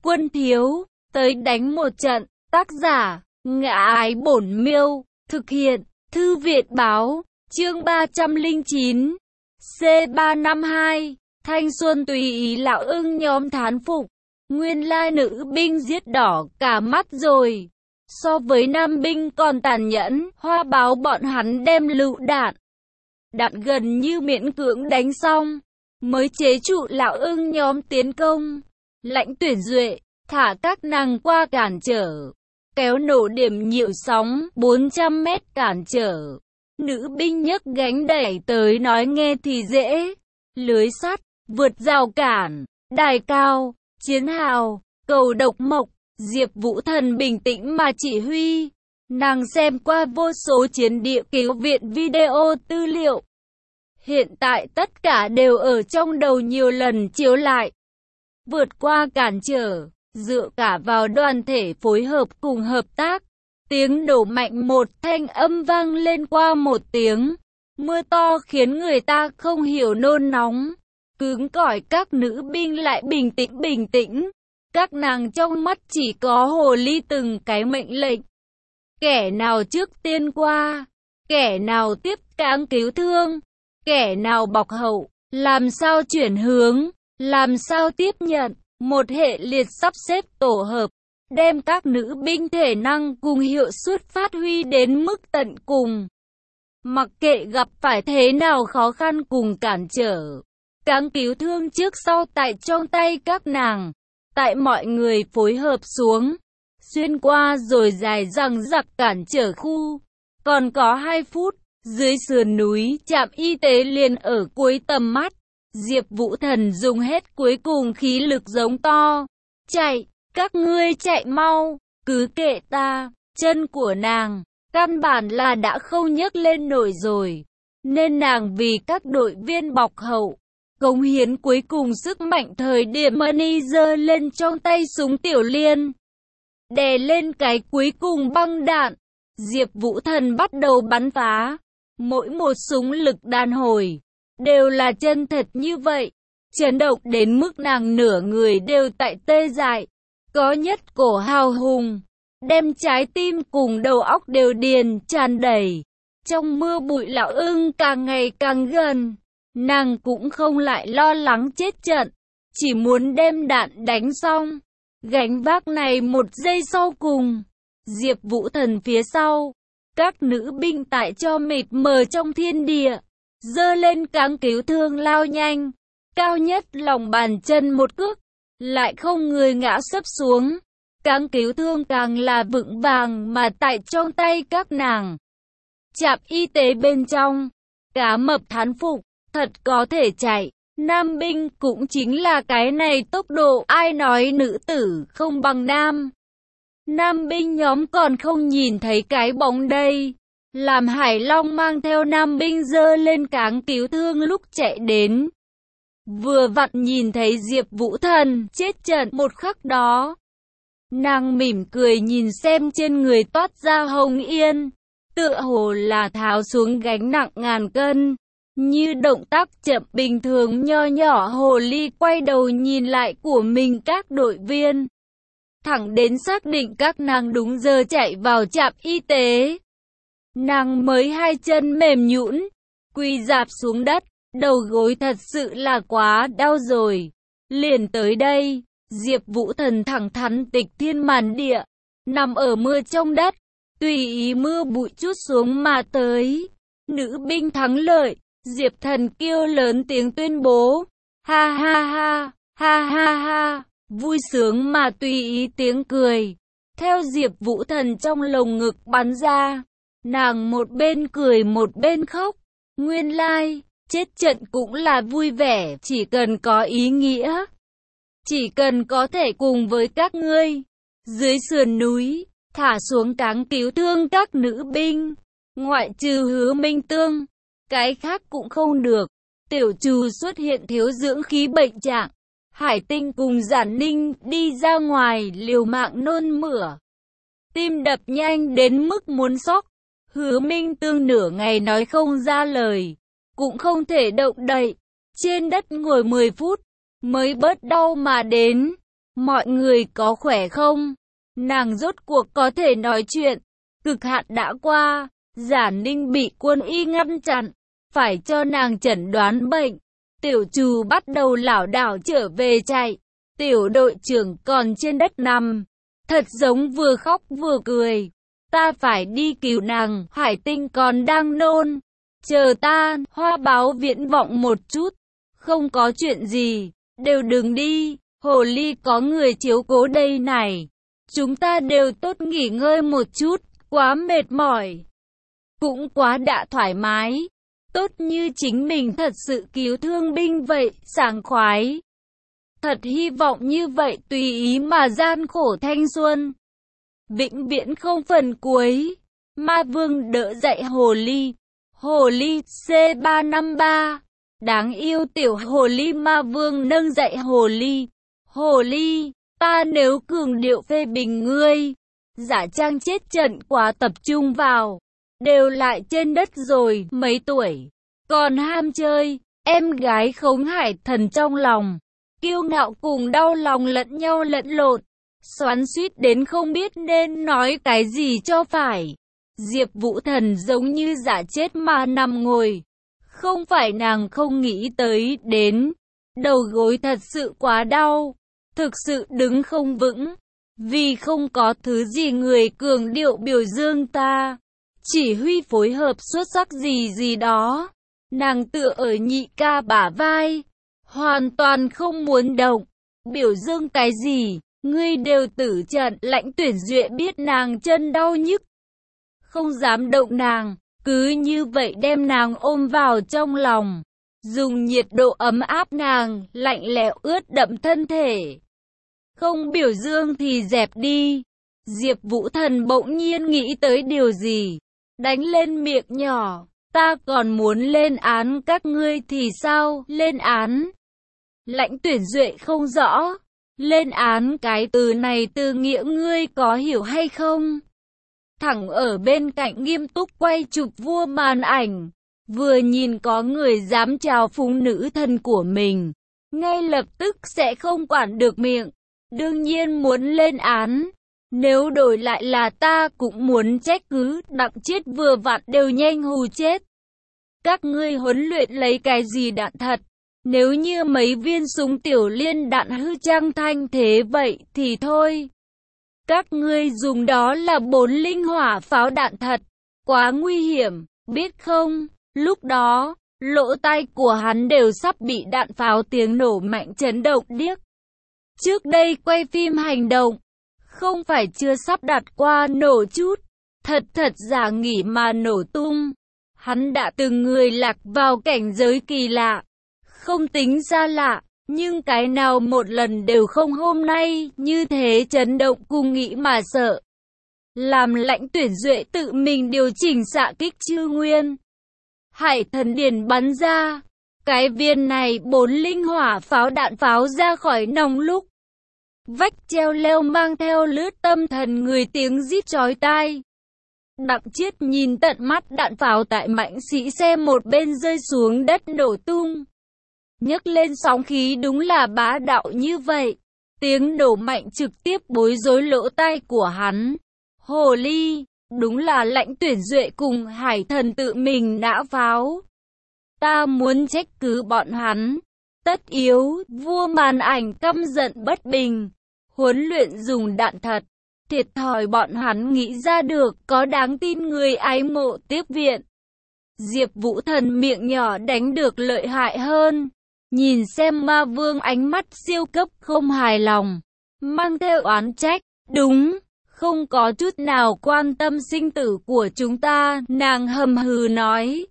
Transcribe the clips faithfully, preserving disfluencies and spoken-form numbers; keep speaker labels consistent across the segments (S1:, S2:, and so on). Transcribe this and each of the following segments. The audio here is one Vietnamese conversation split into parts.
S1: quân thiếu, tới đánh một trận. Tác giả, Ngã Ái Bổn Miêu, thực hiện, Thư viện Báo, chương ba trăm lẻ chín, C ba năm hai, thanh xuân tùy ý. Lão Ưng nhóm thán phục, nguyên lai nữ binh giết đỏ cả mắt rồi. So với nam binh còn tàn nhẫn, Hoa báo bọn hắn đem lựu đạn. Đạn gần như miễn cưỡng đánh xong, mới chế trụ Lão Ưng nhóm tiến công. Lãnh Tuyển Duệ, thả các nàng qua cản trở, kéo nổ điểm nhiễu sóng, bốn trăm mét cản trở. Nữ binh nhấc gánh đẩy tới nói nghe thì dễ. Lưới sắt, vượt rào cản, đài cao, chiến hào, cầu độc mộc. Diệp Vũ Thần bình tĩnh mà chỉ huy. Nàng xem qua vô số chiến địa cứu viện video tư liệu. Hiện tại tất cả đều ở trong đầu nhiều lần chiếu lại. Vượt qua cản trở, dựa cả vào đoàn thể phối hợp cùng hợp tác. Tiếng nổ mạnh một thanh âm vang lên qua một tiếng. Mưa to khiến người ta không hiểu nôn nóng. Cứng cỏi các nữ binh lại bình tĩnh bình tĩnh. Các nàng trong mắt chỉ có hồ ly từng cái mệnh lệnh. Kẻ nào trước tiên qua, kẻ nào tiếp cáng cứu thương, kẻ nào bọc hậu, làm sao chuyển hướng, làm sao tiếp nhận. Một hệ liệt sắp xếp tổ hợp, đem các nữ binh thể năng cùng hiệu suất phát huy đến mức tận cùng. Mặc kệ gặp phải thế nào khó khăn cùng cản trở, cáng cứu thương trước sau tại trong tay các nàng. Tại mọi người phối hợp xuống, xuyên qua rồi dài dằng dặc cản trở khu. Còn có hai phút, dưới sườn núi trạm y tế liền ở cuối tầm mắt. Diệp Vũ Thần dùng hết cuối cùng khí lực giống to. Chạy, các ngươi chạy mau, cứ kệ ta. Chân của nàng, căn bản là đã không nhấc lên nổi rồi. Nên nàng vì các đội viên bọc hậu, cống hiến cuối cùng sức mạnh thời điểm Money giơ lên trong tay súng tiểu liên. Đè lên cái cuối cùng băng đạn. Diệp Vũ Thần bắt đầu bắn phá. Mỗi một súng lực đàn hồi đều là chân thật như vậy. Chấn động đến mức nàng nửa người đều tại tê dại. Có nhất cổ hào hùng, đem trái tim cùng đầu óc đều điền tràn đầy. Trong mưa bụi Lão Ưng càng ngày càng gần. Nàng cũng không lại lo lắng chết trận, chỉ muốn đem đạn đánh xong. Gánh vác này một giây sau cùng. Diệp Vũ Thần phía sau, các nữ binh tại cho mịt mờ trong thiên địa, giơ lên cáng cứu thương lao nhanh, cao nhất lòng bàn chân một cước, lại không người ngã sấp xuống. Cáng cứu thương càng là vững vàng mà tại trong tay các nàng. Trạm y tế bên trong, Cá Mập thán phục, thật có thể chạy. Nam binh cũng chính là cái này tốc độ, ai nói nữ tử không bằng nam. Nam binh nhóm còn không nhìn thấy cái bóng đây. Làm Hải Long mang theo nam binh giơ lên cáng cứu thương lúc chạy đến. Vừa vặn nhìn thấy Diệp Vũ Thần chết trận một khắc đó. Nàng mỉm cười nhìn xem trên người toát ra hồng yên. Tựa hồ là tháo xuống gánh nặng ngàn cân. Như động tác chậm bình thường nho nhỏ hồ ly quay đầu nhìn lại của mình các đội viên. Thẳng đến xác định các nàng đúng giờ chạy vào trạm y tế. Nàng mới hai chân mềm nhũn, quỳ rạp xuống đất, đầu gối thật sự là quá đau rồi. Liền tới đây, Diệp Vũ Thần thẳng thắn tịch thiên màn địa, nằm ở mưa trong đất, tùy ý mưa bụi chút xuống mà tới. Nữ binh thắng lợi. Diệp Thần kêu lớn tiếng tuyên bố. Ha ha ha, ha ha ha, vui sướng mà tùy ý tiếng cười. Theo Diệp Vũ Thần trong lồng ngực bắn ra. Nàng một bên cười một bên khóc. Nguyên lai, chết trận cũng là vui vẻ, chỉ cần có ý nghĩa. Chỉ cần có thể cùng với các ngươi. Dưới sườn núi, thả xuống cáng cứu thương các nữ binh. Ngoại trừ Hứa Minh Tương, cái khác cũng không được. Tiểu Trù xuất hiện thiếu dưỡng khí bệnh trạng. Hải Tinh cùng Giản Ninh đi ra ngoài liều mạng nôn mửa. Tim đập nhanh đến mức muốn xóc. Hứa Minh Tương nửa ngày nói không ra lời, cũng không thể động đậy. Trên đất ngồi mười phút, mới bớt đau mà đến. mọi người có khỏe không? Nàng rốt cuộc có thể nói chuyện. Cực hạn đã qua, Giả Ninh bị quân y ngăn chặn, phải cho nàng chẩn đoán bệnh. Tiểu Trù bắt đầu lảo đảo trở về chạy. Tiểu đội trưởng còn trên đất nằm, thật giống vừa khóc vừa cười. Ta phải đi cứu nàng, Hải Tinh còn đang nôn. Chờ ta, Hoa Báo viễn vọng một chút. Không có chuyện gì, đều đừng đi, hồ ly có người chiếu cố đây này. Chúng ta đều tốt nghỉ ngơi một chút, quá mệt mỏi. Cũng quá đã thoải mái. Tốt như chính mình thật sự cứu thương binh vậy, sảng khoái. Thật hy vọng như vậy tùy ý mà gian khổ thanh xuân. Vĩnh viễn không phần cuối. Ma Vương đỡ dậy hồ ly. Hồ ly C ba năm ba. Đáng yêu tiểu hồ ly. Ma Vương nâng dậy hồ ly. Hồ ly, ta nếu cường điệu phê bình ngươi. Giả Trang chết trận quá tập trung vào. Đều lại trên đất rồi, mấy tuổi. Còn ham chơi, em gái Khống Hải Thần trong lòng. Kiêu ngạo cùng đau lòng lẫn nhau lẫn lộn. Xoắn xuýt đến không biết nên nói cái gì cho phải. Diệp Vũ Thần giống như giả chết mà nằm ngồi. Không phải nàng không nghĩ tới đến. Đầu gối thật sự quá đau. Thực sự đứng không vững. Vì không có thứ gì người cường điệu biểu dương ta. Chỉ huy phối hợp xuất sắc gì gì đó. Nàng tựa ở nhị ca bả vai. Hoàn toàn không muốn động. Biểu dương cái gì, ngươi đều tử trận. Lãnh Tuyển Duệ biết nàng chân đau nhức. Không dám động nàng. Cứ như vậy đem nàng ôm vào trong lòng. Dùng nhiệt độ ấm áp nàng, lạnh lẽo ướt đậm thân thể. Không biểu dương thì dẹp đi. Diệp Vũ Thần bỗng nhiên nghĩ tới điều gì. Đánh lên miệng nhỏ. Ta còn muốn lên án các ngươi thì sao? Lên án? Lãnh Tuyển Duệ không rõ. Lên án cái từ này từ nghĩa ngươi có hiểu hay không? Thẳng ở bên cạnh nghiêm túc quay chụp vua màn ảnh. Vừa nhìn có người dám chào phúng nữ thần của mình. Ngay lập tức sẽ không quản được miệng. Đương nhiên muốn lên án. Nếu đổi lại là ta cũng muốn trách cứ. Đặng Chiết vừa vặn đều nhanh hù chết. Các ngươi huấn luyện lấy cái gì đạn thật? Nếu như mấy viên súng tiểu liên đạn hư trang thanh thế vậy thì thôi. Các ngươi dùng đó là bốn linh hỏa pháo đạn thật. Quá nguy hiểm, biết không? Lúc đó, lỗ tai của hắn đều sắp bị đạn pháo tiếng nổ mạnh chấn động điếc. Trước đây quay phim hành động, không phải chưa sắp đặt qua nổ chút. Thật thật giả nghỉ mà nổ tung. Hắn đã từng người lạc vào cảnh giới kỳ lạ. Không tính ra lạ, nhưng cái nào một lần đều không hôm nay như thế chấn động cùng nghĩ mà sợ. Làm Lãnh Tuyển Duệ tự mình điều chỉnh xạ kích chư nguyên. Hải Thần Điển bắn ra. Cái viên này bốn linh hỏa pháo đạn pháo ra khỏi nòng lúc. Vách treo leo mang theo lướt tâm thần người tiếng rít chói tai. Đặng Chiết nhìn tận mắt đạn pháo tại mãnh sĩ xe một bên rơi xuống đất nổ tung. Nhấc lên sóng khí đúng là bá đạo như vậy. Tiếng nổ mạnh trực tiếp bối rối lỗ tai của hắn. Hồ ly, đúng là Lãnh Tuyển Duệ cùng Hải Thần tự mình nã pháo. Ta muốn trách cứ bọn hắn. Tất yếu, vua màn ảnh căm giận bất bình. Huấn luyện dùng đạn thật. Thiệt thòi bọn hắn nghĩ ra được có đáng tin người ái mộ tiếp viện. Diệp Vũ Thần miệng nhỏ đánh được lợi hại hơn. Nhìn xem Ma Vương ánh mắt siêu cấp không hài lòng. Mang theo oán trách. Đúng, không có chút nào quan tâm sinh tử của chúng ta. Nàng hầm hừ nói.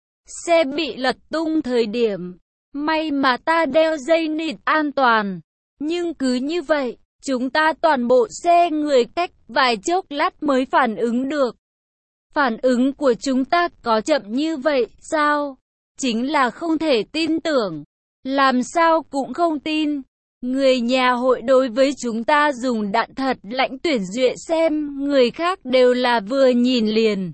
S1: Xe bị lật tung thời điểm. May mà ta đeo dây nịt an toàn. Nhưng cứ như vậy. Chúng ta toàn bộ xe người cách vài chốc lát mới phản ứng được. Phản ứng của chúng ta có chậm như vậy sao? Chính là không thể tin tưởng. Làm sao cũng không tin. Người nhà hội đối với chúng ta dùng đạn thật. Lãnh Tuyển Duệ xem, người khác đều là vừa nhìn liền.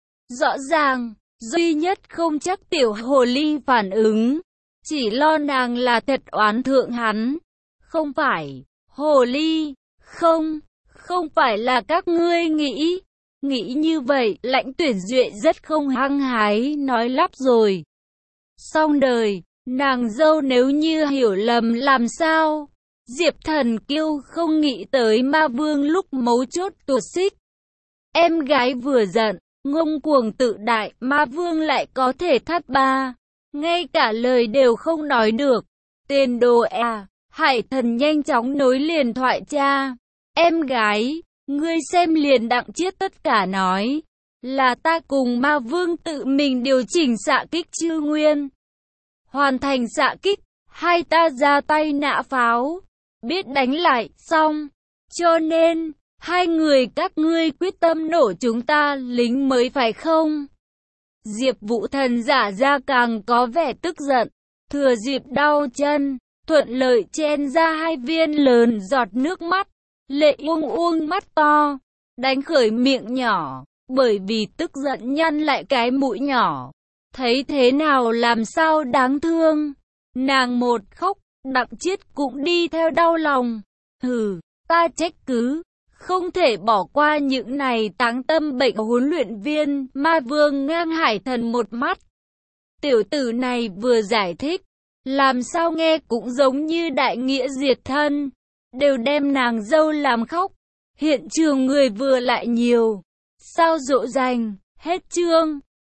S1: Rõ ràng, duy nhất không chắc tiểu hồ ly phản ứng. Chỉ lo nàng là thật oán thượng hắn. Không phải. Hồ ly, không, không phải là các ngươi nghĩ. Nghĩ như vậy, Lãnh Tuyển Duệ rất không hăng hái, nói lắp rồi. Xong đời, nàng dâu nếu như hiểu lầm làm sao? Diệp Thần Kiêu không nghĩ tới ma vương lúc mấu chốt tuột xích. Em gái vừa giận, ngông cuồng tự đại, ma vương lại có thể thắt ba. Ngay cả lời đều không nói được. Tên đồ à, Hải Thần nhanh chóng nối liền thoại cha. Em gái, ngươi xem liền Đặng Chiết tất cả nói. Là ta cùng ma vương tự mình điều chỉnh xạ kích chư nguyên. Hoàn thành xạ kích, hai ta ra tay nã pháo. Biết đánh lại, xong. Cho nên, hai người các ngươi quyết tâm nổ chúng ta lính mới phải không? Diệp Vũ Thần giả ra càng có vẻ tức giận. Thừa dịp đau chân, thuận lợi chen ra hai viên lớn giọt nước mắt. Lệ uông uông mắt to, đánh khởi miệng nhỏ, bởi vì tức giận nhăn lại cái mũi nhỏ. Thấy thế nào làm sao đáng thương. Nàng một khóc, Đặng Chiết cũng đi theo đau lòng. Hừ, ta trách cứ, không thể bỏ qua những này táng tâm bệnh huấn luyện viên. Ma vương ngang Hải Thần một mắt. Tiểu tử này vừa giải thích, làm sao nghe cũng giống như đại nghĩa diệt thân. Đều đem nàng dâu làm khóc. Hiện trường người vừa lại nhiều. Sao dỗ dành, hết chương.